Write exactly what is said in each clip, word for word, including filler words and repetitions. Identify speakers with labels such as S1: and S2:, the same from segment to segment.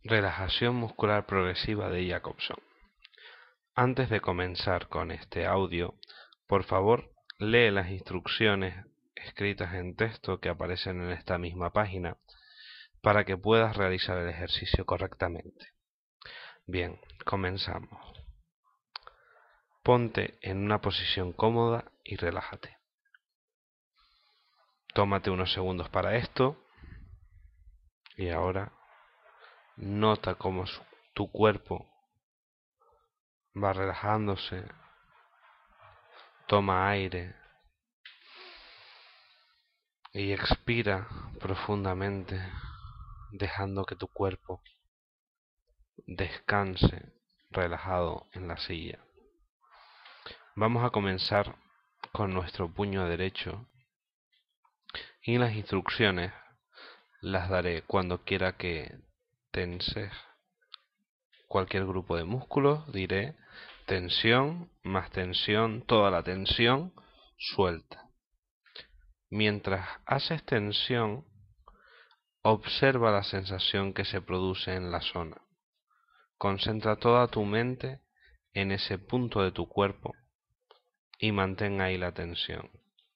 S1: Relajación muscular progresiva de Jacobson. Antes de comenzar con este audio, por favor, lee las instrucciones escritas en texto que aparecen en esta misma página para que puedas realizar el ejercicio correctamente. Bien, comenzamos. Ponte en una posición cómoda y relájate. Tómate unos segundos para esto y ahora nota cómo tu cuerpo va relajándose. Toma aire y expira profundamente, dejando que tu cuerpo descanse relajado en la silla. Vamos a comenzar con nuestro puño derecho y las instrucciones las daré cuando quiera que tenses cualquier grupo de músculos. Diré tensión, más tensión, toda la tensión, suelta. Mientras haces tensión, observa la sensación que se produce en la zona. Concentra toda tu mente en ese punto de tu cuerpo y mantén ahí la tensión.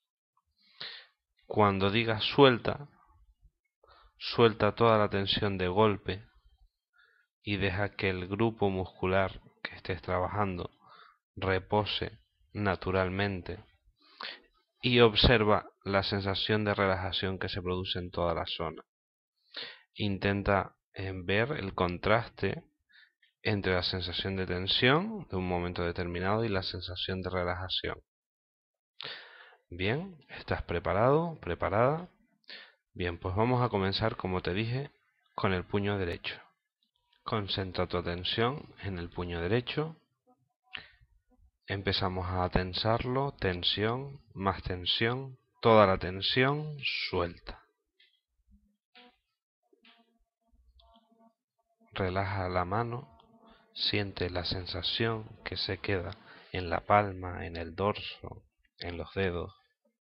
S1: Cuando digas suelta, suelta toda la tensión de golpe y deja que el grupo muscular que estés trabajando repose naturalmente y observa la sensación de relajación que se produce en toda la zona. Intenta eh, ver el contraste entre la sensación de tensión de un momento determinado y la sensación de relajación. Bien, ¿estás preparado? ¿Preparada? Bien, pues vamos a comenzar, como te dije, con el puño derecho. Concentra tu atención en el puño derecho. Empezamos a tensarlo, tensión, más tensión, toda la tensión, suelta. Relaja la mano, siente la sensación que se queda en la palma, en el dorso, en los dedos.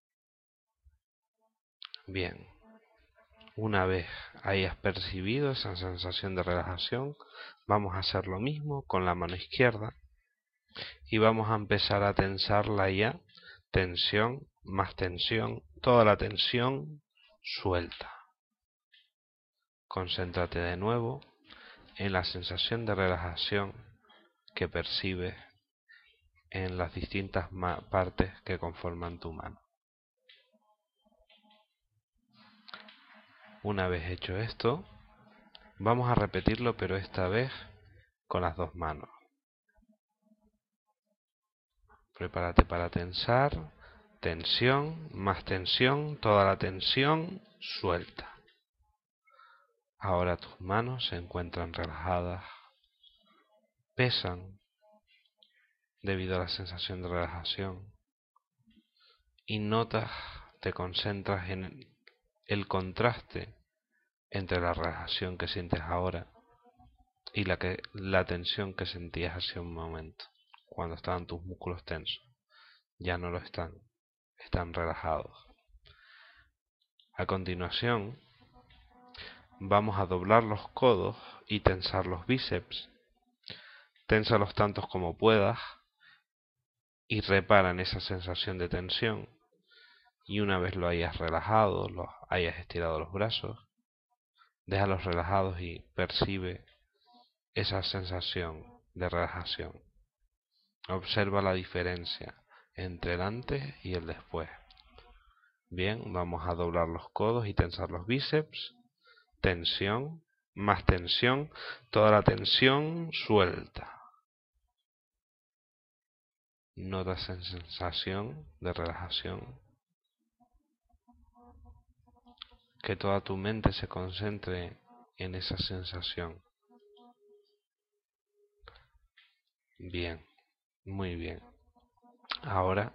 S1: Bien, una vez hayas percibido esa sensación de relajación, vamos a hacer lo mismo con la mano izquierda y vamos a empezar a tensarla ya. Tensión, más tensión, toda la tensión, suelta. Concéntrate de nuevo en la sensación de relajación que percibes en las distintas partes que conforman tu mano. Una vez hecho esto, vamos a repetirlo, pero esta vez con las dos manos. Prepárate para tensar, tensión, más tensión, toda la tensión, suelta. Ahora tus manos se encuentran relajadas, pesan debido a la sensación de relajación y notas, te concentras en el contraste entre la relajación que sientes ahora y la, que, la tensión que sentías hace un momento, cuando estaban tus músculos tensos. Ya no lo están, están relajados. A continuación, vamos a doblar los codos y tensar los bíceps. Ténsalos tantos como puedas y repara en esa sensación de tensión. Y una vez lo hayas relajado, lo hayas estirado los brazos, déjalos relajados y percibe esa sensación de relajación. Observa la diferencia entre el antes y el después. Bien, vamos a doblar los codos y tensar los bíceps. Tensión, más tensión, toda la tensión, suelta. Notas esa sensación de relajación. Que toda tu mente se concentre en esa sensación. Bien, muy bien. Ahora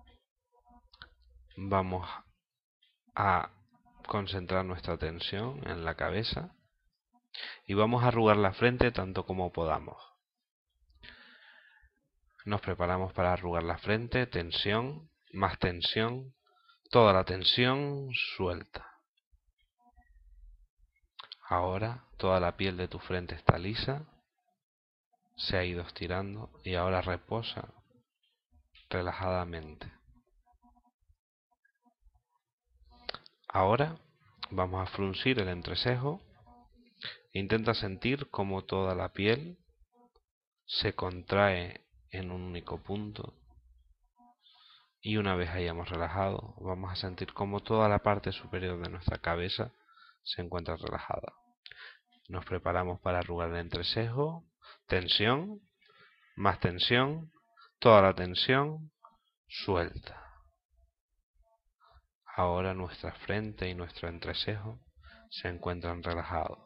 S1: vamos a concentrar nuestra atención en la cabeza y vamos a arrugar la frente tanto como podamos. Nos preparamos para arrugar la frente, tensión, más tensión, toda la tensión, suelta. Ahora Toda la piel de tu frente está lisa, se ha ido estirando y ahora reposa relajadamente. Ahora vamos a fruncir el entrecejo. Intenta sentir cómo toda la piel se contrae en un único punto. Y una vez hayamos relajado, vamos a sentir cómo toda la parte superior de nuestra cabeza se encuentra relajada. Nos preparamos para arrugar el entrecejo. Tensión, más tensión, toda la tensión suelta. Ahora nuestra frente y nuestro entrecejo se encuentran relajados.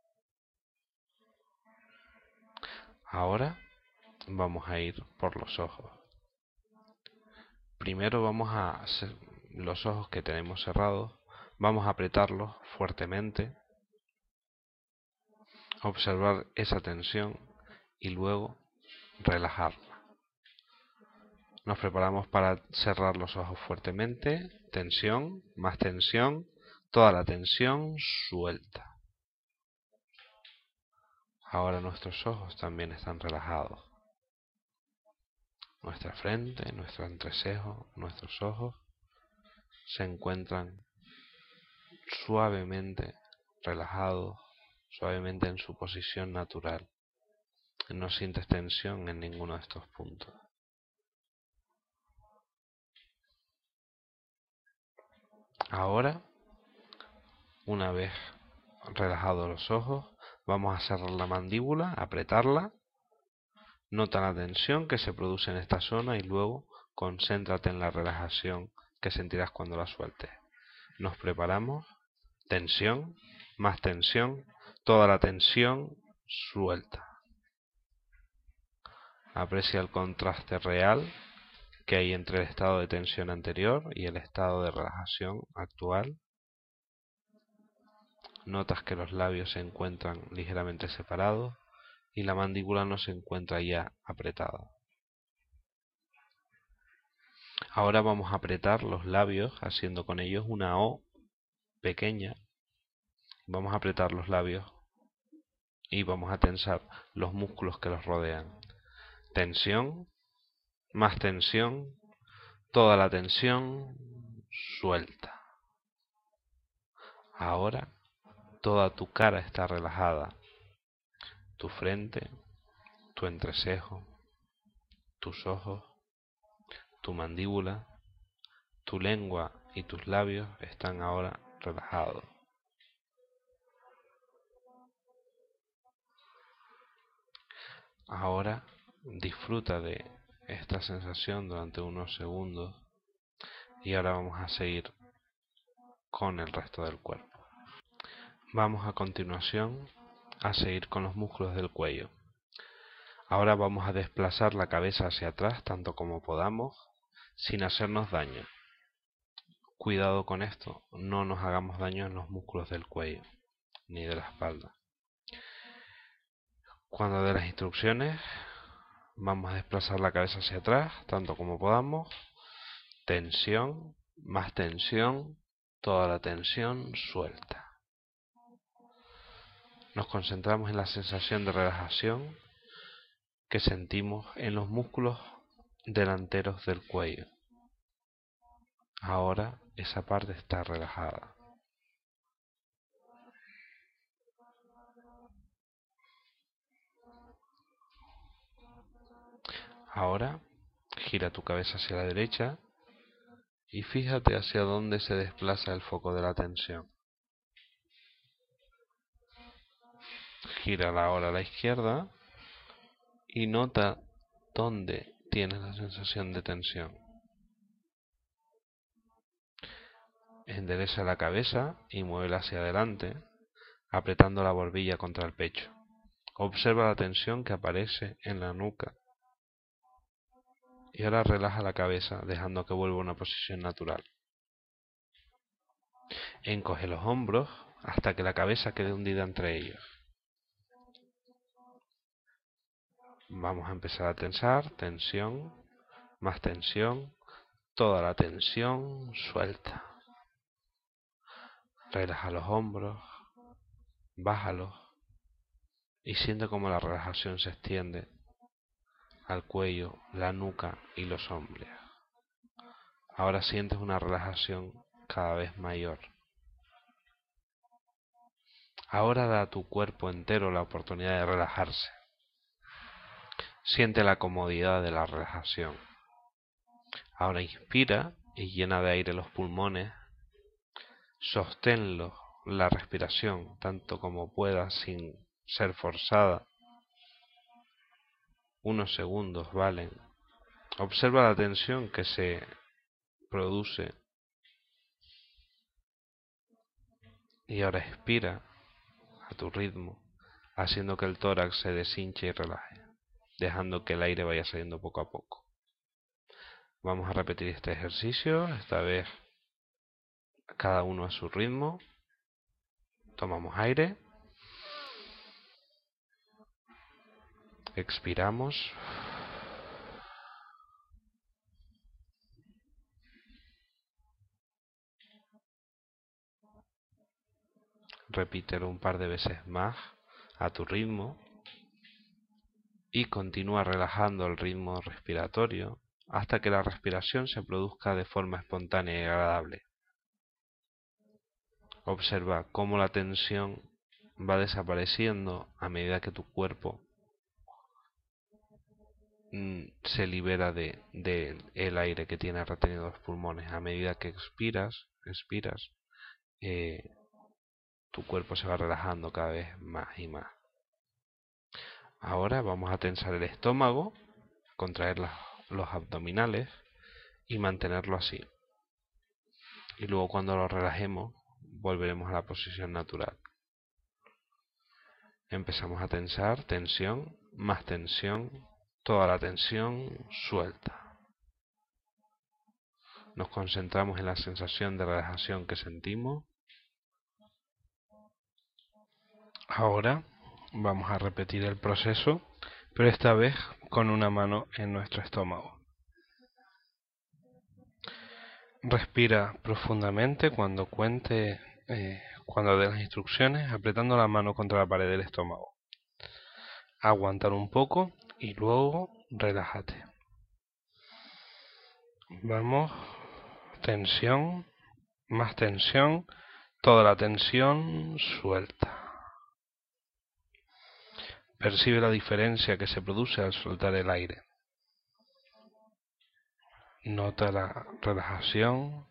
S1: Ahora vamos a ir por los ojos. Primero vamos a hacer los ojos que tenemos cerrados, vamos a apretarlos fuertemente, observar esa tensión y luego relajarla. Nos preparamos para cerrar los ojos fuertemente, tensión, más tensión, toda la tensión suelta. Ahora nuestros ojos también están relajados. Nuestra frente, nuestro entrecejo, nuestros ojos se encuentran suavemente relajados, suavemente en su posición natural. No sientes tensión en ninguno de estos puntos. Ahora, una vez relajados los ojos, vamos a cerrar la mandíbula, apretarla. Nota la tensión que se produce en esta zona y luego concéntrate en la relajación que sentirás cuando la sueltes. Nos preparamos. Tensión, más tensión, toda la tensión suelta. Aprecia el contraste real que hay entre el estado de tensión anterior y el estado de relajación actual. Notas que los labios se encuentran ligeramente separados y la mandíbula no se encuentra ya apretada. Ahora vamos a apretar los labios haciendo con ellos una O pequeña. Vamos a apretar los labios y vamos a tensar los músculos que los rodean. Tensión, más tensión, toda la tensión suelta. Ahora toda tu cara está relajada. Tu frente, tu entrecejo, tus ojos, tu mandíbula, tu lengua y tus labios están ahora relajados. Ahora disfruta de esta sensación durante unos segundos y ahora vamos a seguir con el resto del cuerpo. Vamos a continuación a seguir con los músculos del cuello. Ahora vamos a desplazar la cabeza hacia atrás tanto como podamos sin hacernos daño. Cuidado con esto, no nos hagamos daño en los músculos del cuello ni de la espalda. Cuando dé las instrucciones, vamos a desplazar la cabeza hacia atrás tanto como podamos. Tensión, más tensión, toda la tensión suelta. Nos concentramos en la sensación de relajación que sentimos en los músculos delanteros del cuello. Ahora esa parte está relajada. Ahora gira tu cabeza hacia la derecha y fíjate hacia dónde se desplaza el foco de la tensión. Gírala ahora a la izquierda y nota dónde tienes la sensación de tensión. Endereza la cabeza y muévela hacia adelante, apretando la barbilla contra el pecho. Observa la tensión que aparece en la nuca. Y ahora relaja la cabeza, dejando que vuelva a una posición natural. Encoge los hombros hasta que la cabeza quede hundida entre ellos. Vamos a empezar a tensar, tensión, más tensión, toda la tensión suelta. Relaja los hombros, bájalos, y siente como la relajación se extiende al cuello, la nuca y los hombros. Ahora sientes una relajación cada vez mayor. Ahora da a tu cuerpo entero la oportunidad de relajarse. Siente la comodidad de la relajación. Ahora inspira y llena de aire los pulmones. Sosténlo, la respiración, tanto como puedas sin ser forzada. Unos segundos valen. Observa la tensión que se produce. Y ahora expira a tu ritmo, haciendo que el tórax se deshinche y relaje, dejando que el aire vaya saliendo poco a poco. Vamos a repetir este ejercicio, esta vez cada uno a su ritmo. Tomamos aire. Expiramos. Repítelo un par de veces más a tu ritmo. Y continúa relajando el ritmo respiratorio hasta que la respiración se produzca de forma espontánea y agradable. Observa cómo la tensión va desapareciendo a medida que tu cuerpo mm, se libera de, de el aire que tiene retenido los pulmones. A medida que expiras, expiras, eh, tu cuerpo se va relajando cada vez más y más. Ahora vamos a tensar el estómago, contraer las, los abdominales y mantenerlo así. Y luego cuando lo relajemos, volveremos a la posición natural. Empezamos a tensar, tensión, más tensión, toda la tensión suelta. Nos concentramos en la sensación de relajación que sentimos. Ahora vamos a repetir el proceso, pero esta vez con una mano en nuestro estómago. Respira profundamente cuando cuente, eh, cuando dé las instrucciones, apretando la mano contra la pared del estómago. Aguantar un poco y luego relájate. Vamos, tensión, más tensión, toda la tensión suelta. Percibe la diferencia que se produce al soltar el aire. Nota la relajación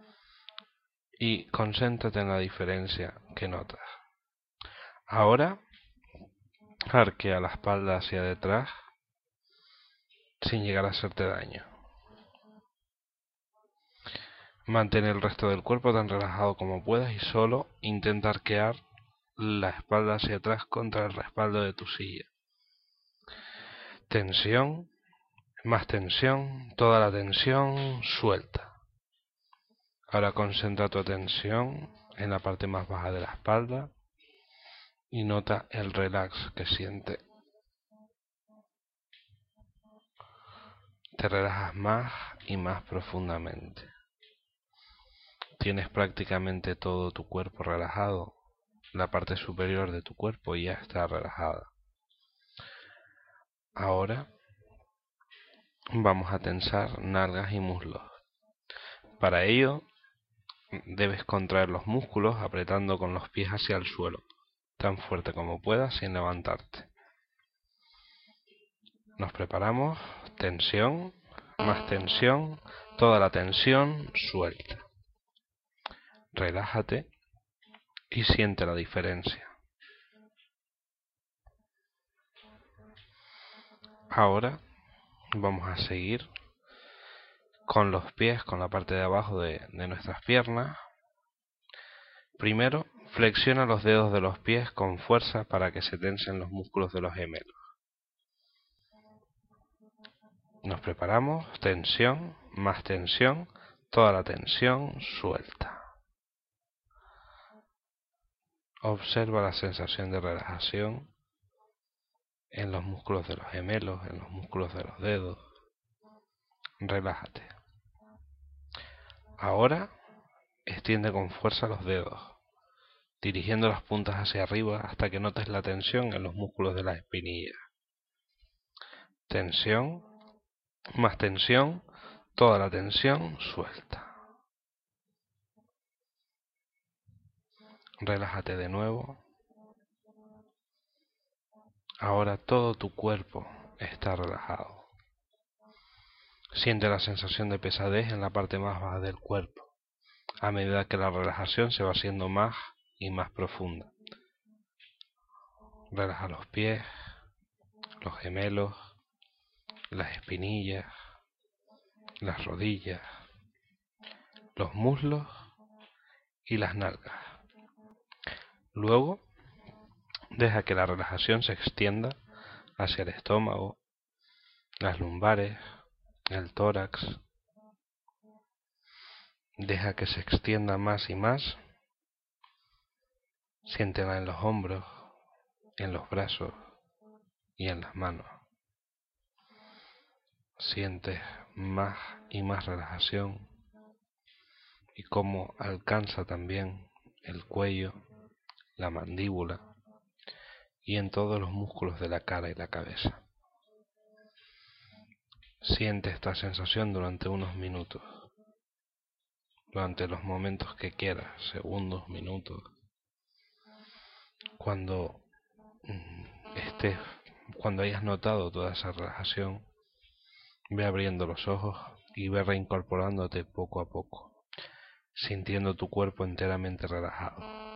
S1: y concéntrate en la diferencia que notas. Ahora, arquea la espalda hacia detrás sin llegar a hacerte daño. Mantén el resto del cuerpo tan relajado como puedas y solo intenta arquear la espalda hacia atrás contra el respaldo de tu silla. Tensión, más tensión, toda la tensión suelta. Ahora concentra tu atención en la parte más baja de la espalda y nota el relax que siente. Te relajas más y más profundamente. Tienes prácticamente todo tu cuerpo relajado. La parte superior de tu cuerpo ya está relajada. Ahora vamos a tensar nalgas y muslos. Para ello debes contraer los músculos apretando con los pies hacia el suelo, tan fuerte como puedas sin levantarte. Nos preparamos, tensión, más tensión, toda la tensión suelta. Relájate y siente la diferencia. Ahora vamos a seguir con los pies, con la parte de abajo de, de nuestras piernas. Primero, flexiona los dedos de los pies con fuerza para que se tensen los músculos de los gemelos. Nos preparamos, tensión, más tensión, toda la tensión suelta. Observa la sensación de relajación en los músculos de los gemelos, en los músculos de los dedos. Relájate. Ahora extiende con fuerza los dedos. dirigiendo las puntas hacia arriba hasta que notes la tensión en los músculos de la espinilla. Tensión, más tensión, toda la tensión suelta. Relájate de nuevo. Ahora todo tu cuerpo está relajado. Siente la sensación de pesadez en la parte más baja del cuerpo, a medida que la relajación se va haciendo más y más profunda. Relaja los pies, los gemelos, las espinillas, las rodillas, los muslos y las nalgas. Luego, deja que la relajación se extienda hacia el estómago, las lumbares, el tórax. Deja que se extienda más y más. Siéntela en los hombros, en los brazos y en las manos. Sientes más y más relajación y cómo alcanza también el cuello, la mandíbula y en todos los músculos de la cara y la cabeza. Siente esta sensación durante unos minutos, durante los momentos que quieras, segundos, minutos. Cuando estés, cuando hayas notado toda esa relajación, ve abriendo los ojos y ve reincorporándote poco a poco, sintiendo tu cuerpo enteramente relajado.